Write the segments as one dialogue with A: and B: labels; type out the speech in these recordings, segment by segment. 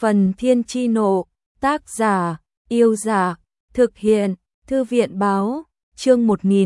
A: Phần Thiên Chi Nộ, tác giả, Yêu Giả, thực hiện, Thư viện Báo, chương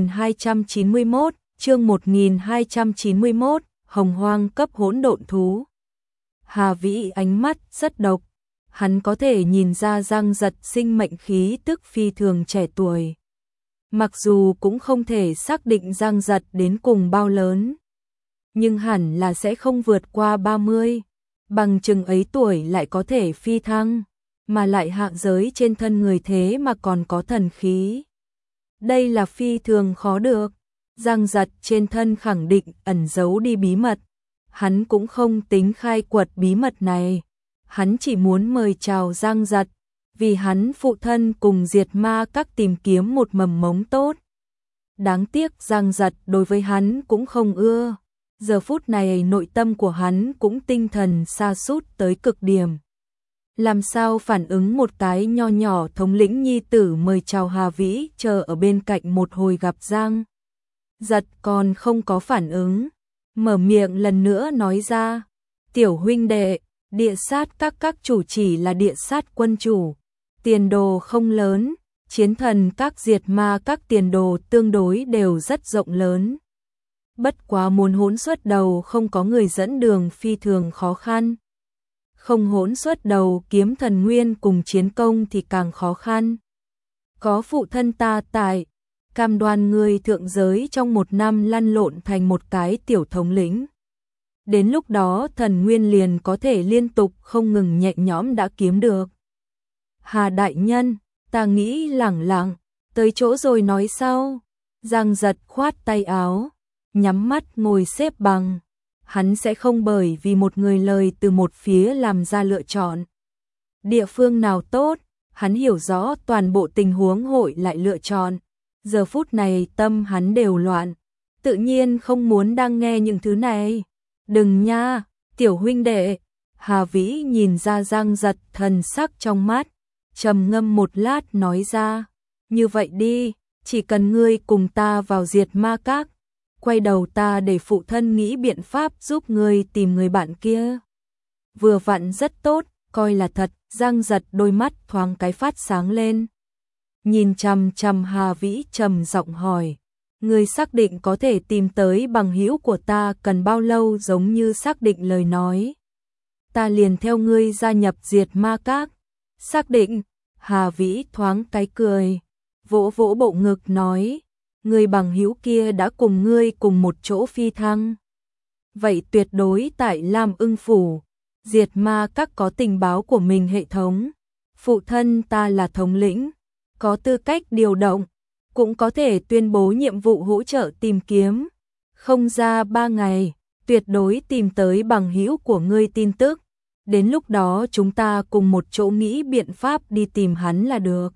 A: 1291, Hồng Hoang cấp hỗn độn thú. Hà Vĩ ánh mắt rất độc, hắn có thể nhìn ra Giang Giật sinh mệnh khí tức phi thường trẻ tuổi. Mặc dù cũng không thể xác định Giang Giật đến cùng bao lớn, nhưng hẳn là sẽ không vượt qua 30, bằng chừng ấy tuổi lại có thể phi thăng, mà lại hạ giới trên thân người thế mà còn có thần khí. Đây là phi thường khó được, Giang Giật trên thân khẳng định ẩn giấu đi bí mật, hắn cũng không tính khai quật bí mật này, hắn chỉ muốn mời chào Giang Giật, vì hắn phụ thân cùng diệt ma các tìm kiếm một mầm mống tốt. Đáng tiếc Giang Giật đối với hắn cũng không ưa, giờ phút này nội tâm của hắn cũng tinh thần sa sút tới cực điểm. Làm sao phản ứng một cái nho nhỏ thống lĩnh nhi tử mời chào Hà Vĩ chờ ở bên cạnh một hồi gặp Giang Giật còn không có phản ứng, mở miệng lần nữa nói ra, tiểu huynh đệ, địa sát các chủ chỉ là địa sát quân chủ, tiền đồ không lớn, chiến thần các diệt ma các tiền đồ tương đối đều rất rộng lớn. Bất quá muốn hỗn xuất đầu không có người dẫn đường phi thường khó khăn. Không hỗn xuất đầu kiếm thần nguyên cùng chiến công thì càng khó khăn. Có phụ thân ta tại, cam đoan người thượng giới trong 1 năm lăn lộn thành một cái tiểu thống lĩnh. Đến lúc đó thần nguyên liền có thể liên tục không ngừng nhẹ nhõm đã kiếm được. Hà đại nhân, ta nghĩ lẳng lặng, tới chỗ rồi nói sau. Giang Giật khoát tay áo, nhắm mắt ngồi xếp bằng. Hắn sẽ không bởi vì một người lời từ một phía làm ra lựa chọn. Địa phương nào tốt, hắn hiểu rõ toàn bộ tình huống hội lại lựa chọn. Giờ phút này tâm hắn đều loạn, tự nhiên không muốn đang nghe những thứ này. Đừng nha, tiểu huynh đệ. Hà Vĩ nhìn ra Giang Giật thần sắc trong mắt, trầm ngâm một lát nói ra, như vậy đi, chỉ cần ngươi cùng ta vào diệt ma các, quay đầu ta để phụ thân nghĩ biện pháp giúp ngươi tìm người bạn kia. Vừa vặn rất tốt, coi là thật. Giang Giật đôi mắt thoáng cái phát sáng lên, nhìn chằm chằm Hà Vĩ trầm giọng hỏi, ngươi xác định có thể tìm tới bằng hữu của ta cần bao lâu? Giống như xác định lời nói, ta liền theo ngươi gia nhập diệt ma các. Xác định. Hà Vĩ thoáng cái cười, vỗ vỗ bộ ngực nói, người bằng hữu kia đã cùng ngươi cùng một chỗ phi thăng. Vậy tuyệt đối tại Lam Ưng Phủ, diệt ma các có tình báo của mình hệ thống. Phụ thân ta là thống lĩnh, có tư cách điều động, cũng có thể tuyên bố nhiệm vụ hỗ trợ tìm kiếm. Không ra 3 ngày, tuyệt đối tìm tới bằng hữu của ngươi tin tức. Đến lúc đó chúng ta cùng một chỗ nghĩ biện pháp đi tìm hắn là được.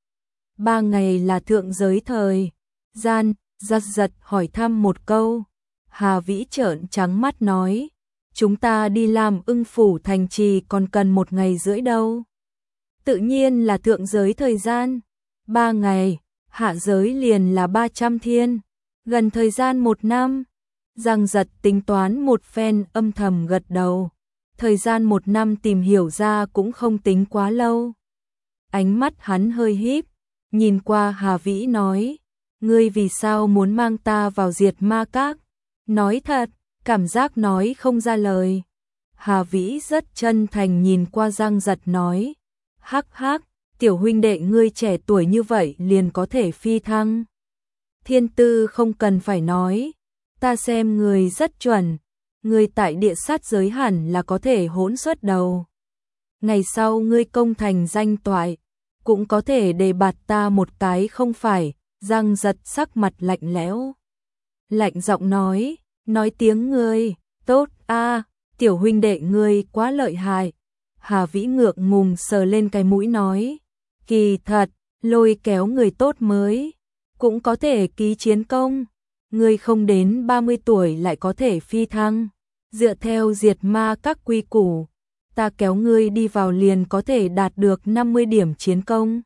A: 3 ngày là thượng giới thời gian. Giật hỏi thăm một câu. Hà Vĩ trợn trắng mắt nói, chúng ta đi làm Ưng Phủ thành trì còn cần 1 ngày rưỡi đâu. Tự nhiên là thượng giới thời gian 3 ngày, hạ giới liền là 300 thiên, gần thời gian 1 năm. Giang Giật tính toán một phen âm thầm gật đầu. Thời gian 1 năm tìm hiểu ra cũng không tính quá lâu. Ánh mắt hắn hơi híp, nhìn qua Hà Vĩ nói, ngươi vì sao muốn mang ta vào diệt ma các? Nói thật, cảm giác nói không ra lời. Hà Vĩ rất chân thành nhìn qua Giang Giật nói, hắc hắc, tiểu huynh đệ ngươi trẻ tuổi như vậy liền có thể phi thăng. Thiên tư không cần phải nói, ta xem người rất chuẩn. Ngươi tại địa sát giới hẳn là có thể hỗn xuất đầu. Ngày sau ngươi công thành danh toại, cũng có thể đề bạt ta một cái không phải. Giang Giật sắc mặt lạnh lẽo, lạnh giọng nói tiếng ngươi, tốt a, tiểu huynh đệ ngươi quá lợi hại. Hà Vĩ ngượng ngùng sờ lên cái mũi nói, kỳ thật, lôi kéo người tốt mới, cũng có thể ký chiến công. Ngươi không đến 30 tuổi lại có thể phi thăng. Dựa theo diệt ma các quy củ, ta kéo ngươi đi vào liền có thể đạt được 50 điểm chiến công.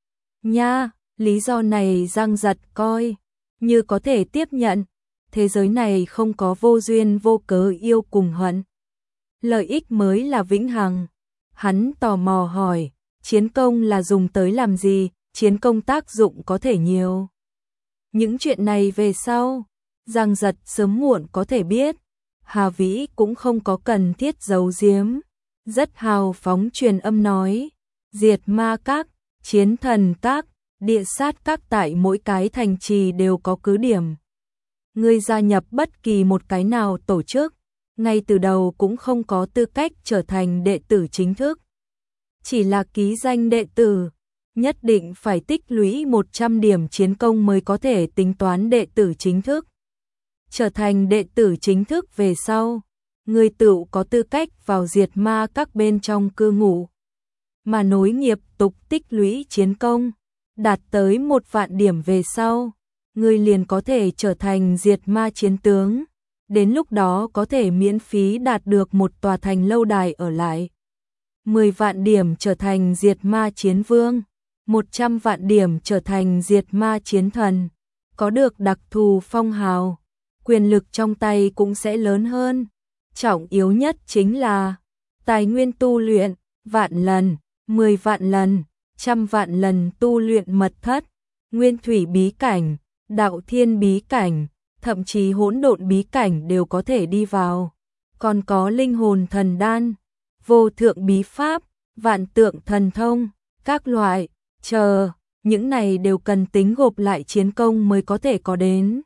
A: Nha, lý do này Giang Giật coi như có thể tiếp nhận. Thế giới này không có vô duyên vô cớ yêu cùng hận. Lợi ích mới là vĩnh hằng. Hắn tò mò hỏi, chiến công là dùng tới làm gì, chiến công tác dụng có thể nhiều. Những chuyện này về sau, Giang Giật sớm muộn có thể biết, Hà Vĩ cũng không có cần thiết giấu giếm, rất hào phóng truyền âm nói, diệt ma các, chiến thần các, địa sát các tại mỗi cái thành trì đều có cứ điểm. Ngươi gia nhập bất kỳ một cái nào tổ chức, ngay từ đầu cũng không có tư cách trở thành đệ tử chính thức. Chỉ là ký danh đệ tử, nhất định phải tích lũy 100 điểm chiến công mới có thể tính toán đệ tử chính thức. Trở thành đệ tử chính thức về sau, người tựu có tư cách vào diệt ma các bên trong cư ngụ. Mà nối nghiệp tục tích lũy chiến công, đạt tới 1 vạn điểm về sau, người liền có thể trở thành diệt ma chiến tướng. Đến lúc đó có thể miễn phí đạt được một tòa thành lâu đài ở lại. 10 vạn điểm trở thành diệt ma chiến vương, 100 vạn điểm trở thành diệt ma chiến thần. Có được đặc thù phong hào, quyền lực trong tay cũng sẽ lớn hơn. Trọng yếu nhất chính là tài nguyên tu luyện, vạn lần, 10 vạn lần, 100 vạn lần tu luyện mật thất, nguyên thủy bí cảnh, đạo thiên bí cảnh, thậm chí hỗn độn bí cảnh đều có thể đi vào. Còn có linh hồn thần đan, vô thượng bí pháp, vạn tượng thần thông, các loại, những này đều cần tính gộp lại chiến công mới có thể có đến.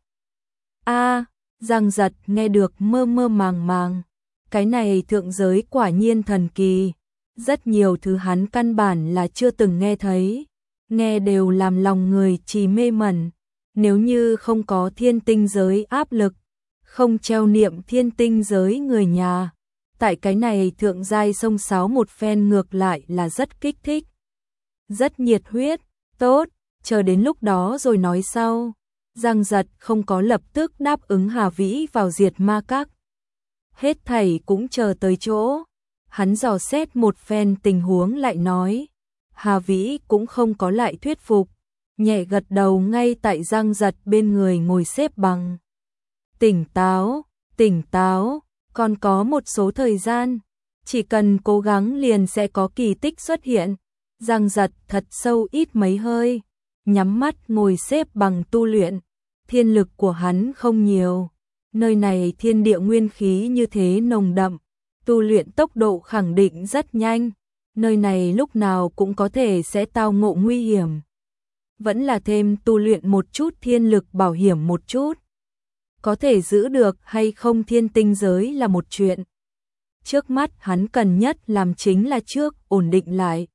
A: Giang Giật nghe được mơ mơ màng màng, cái này thượng giới quả nhiên thần kỳ, rất nhiều thứ hắn căn bản là chưa từng nghe thấy, nghe đều làm lòng người trì mê mẩn. Nếu như không có thiên tinh giới áp lực, không treo niệm thiên tinh giới người nhà, tại cái này thượng giai sông sáo một phen ngược lại là rất kích thích. Rất nhiệt huyết, tốt, chờ đến lúc đó rồi nói sau. Giang Giật không có lập tức đáp ứng Hà Vĩ vào diệt ma các. Hết thảy cũng chờ tới chỗ. Hắn dò xét một phen tình huống lại nói. Hà Vĩ cũng không có lại thuyết phục. Nhẹ gật đầu ngay tại Giang Giật bên người ngồi xếp bằng. Tỉnh táo, còn có một số thời gian. Chỉ cần cố gắng liền sẽ có kỳ tích xuất hiện. Giang Giật thật sâu ít mấy hơi, nhắm mắt ngồi xếp bằng tu luyện. Thiên lực của hắn không nhiều, nơi này thiên địa nguyên khí như thế nồng đậm, tu luyện tốc độ khẳng định rất nhanh, nơi này lúc nào cũng có thể sẽ tao ngộ nguy hiểm. Vẫn là thêm tu luyện một chút thiên lực bảo hiểm một chút. Có thể giữ được hay không thiên tinh giới là một chuyện. Trước mắt hắn cần nhất làm chính là trước ổn định lại.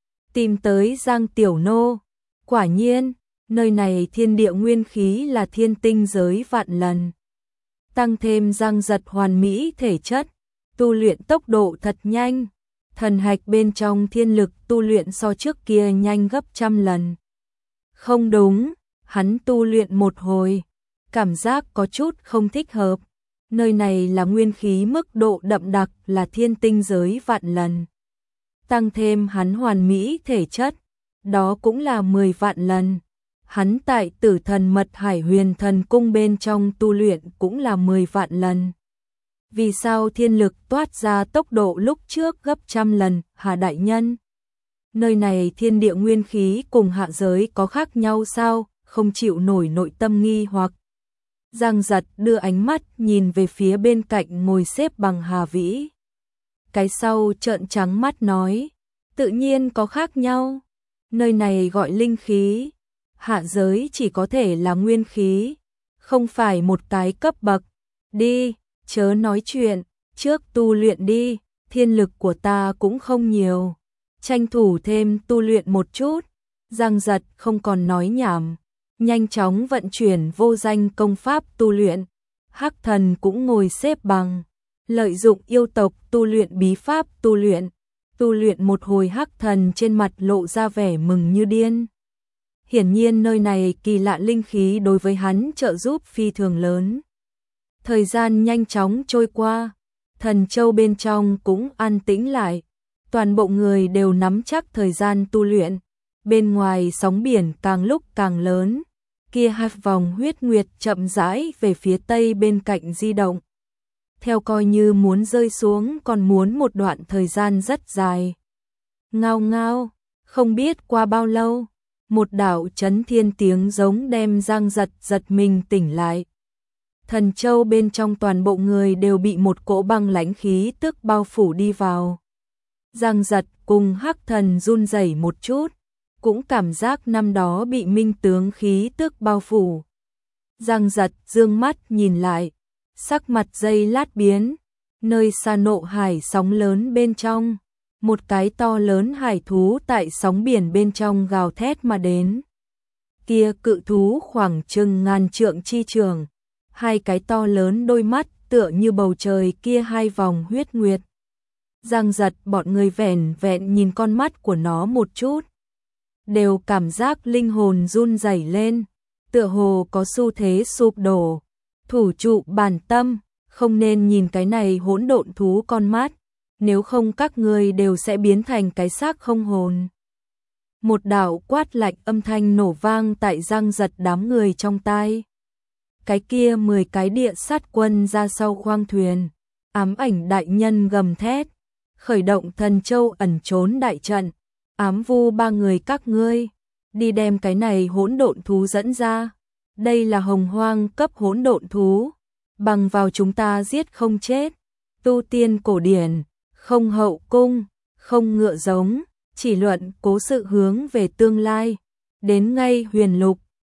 A: Tìm tới Giang Tiểu Nô, quả nhiên, nơi này thiên địa nguyên khí là thiên tinh giới vạn lần. Tăng thêm Giang Giật hoàn mỹ thể chất, tu luyện tốc độ thật nhanh, thần hạch bên trong thiên lực tu luyện so trước kia nhanh gấp 100 lần. Không đúng, hắn tu luyện một hồi, cảm giác có chút không thích hợp. Nơi này là nguyên khí mức độ đậm đặc là thiên tinh giới vạn lần. Tăng thêm hắn hoàn mỹ thể chất, đó cũng là 10 vạn lần. Hắn tại Tử Thần Mật Hải Huyền Thần Cung bên trong tu luyện cũng là 10 vạn lần. Vì sao thiên lực toát ra tốc độ lúc trước gấp 100 lần, Hà đại nhân? Nơi này thiên địa nguyên khí cùng hạ giới có khác nhau sao, không chịu nổi nội tâm nghi hoặc. Giang Giật đưa ánh mắt nhìn về phía bên cạnh ngồi xếp bằng Hà Vĩ. Cái sau trợn trắng mắt nói, tự nhiên có khác nhau. Nơi này gọi linh khí, hạ giới chỉ có thể là nguyên khí, không phải một cái cấp bậc. Đi, chớ nói chuyện, trước tu luyện đi, thiên lực của ta cũng không nhiều. Tranh thủ thêm tu luyện một chút. Giang Giật không còn nói nhảm, nhanh chóng vận chuyển vô danh công pháp tu luyện. Hắc Thần cũng ngồi xếp bằng, lợi dụng yêu tộc tu luyện bí pháp tu luyện. Tu luyện một hồi Hắc Thần trên mặt lộ ra vẻ mừng như điên. Hiển nhiên nơi này kỳ lạ linh khí đối với hắn trợ giúp phi thường lớn. Thời gian nhanh chóng trôi qua, thần châu bên trong cũng an tĩnh lại. Toàn bộ người đều nắm chắc thời gian tu luyện. Bên ngoài sóng biển càng lúc càng lớn. Kia hai vòng huyết nguyệt chậm rãi về phía tây bên cạnh di động. Theo coi như muốn rơi xuống còn muốn một đoạn thời gian rất dài. Ngao ngao, không biết qua bao lâu, một đạo chấn thiên tiếng giống đem Giang Giật giật mình tỉnh lại. Thần châu bên trong toàn bộ người đều bị một cỗ băng lãnh khí tức bao phủ đi vào. Giang Giật cùng Hắc Thần run rẩy một chút, cũng cảm giác năm đó bị minh tướng khí tức bao phủ. Giang Giật dương mắt nhìn lại, sắc mặt giây lát biến, nơi xa nộ hải sóng lớn bên trong, một cái to lớn hải thú tại sóng biển bên trong gào thét mà đến. Kia cự thú khoảng chừng ngàn trượng chi trường, hai cái to lớn đôi mắt tựa như bầu trời kia hai vòng huyết nguyệt. Giang Giật bọn người vẻn vẹn nhìn con mắt của nó một chút, đều cảm giác linh hồn run rẩy lên, tựa hồ có xu thế sụp đổ. Thủ trụ bản tâm, không nên nhìn cái này hỗn độn thú con mắt, nếu không các ngươi đều sẽ biến thành cái xác không hồn. Một đạo quát lạnh âm thanh nổ vang tại Giang Giật đám người trong tai. Cái kia 10 cái địa sát quân ra sau khoang thuyền, ám ảnh đại nhân gầm thét, khởi động thần châu ẩn trốn đại trận, ám vu ba người các ngươi, đi đem cái này hỗn độn thú dẫn ra. Đây là hồng hoang cấp hỗn độn thú, bằng vào chúng ta giết không chết. Tu tiên cổ điển, không hậu cung, không ngựa giống, chỉ luận cố sự hướng về tương lai. Đến ngay huyền lục,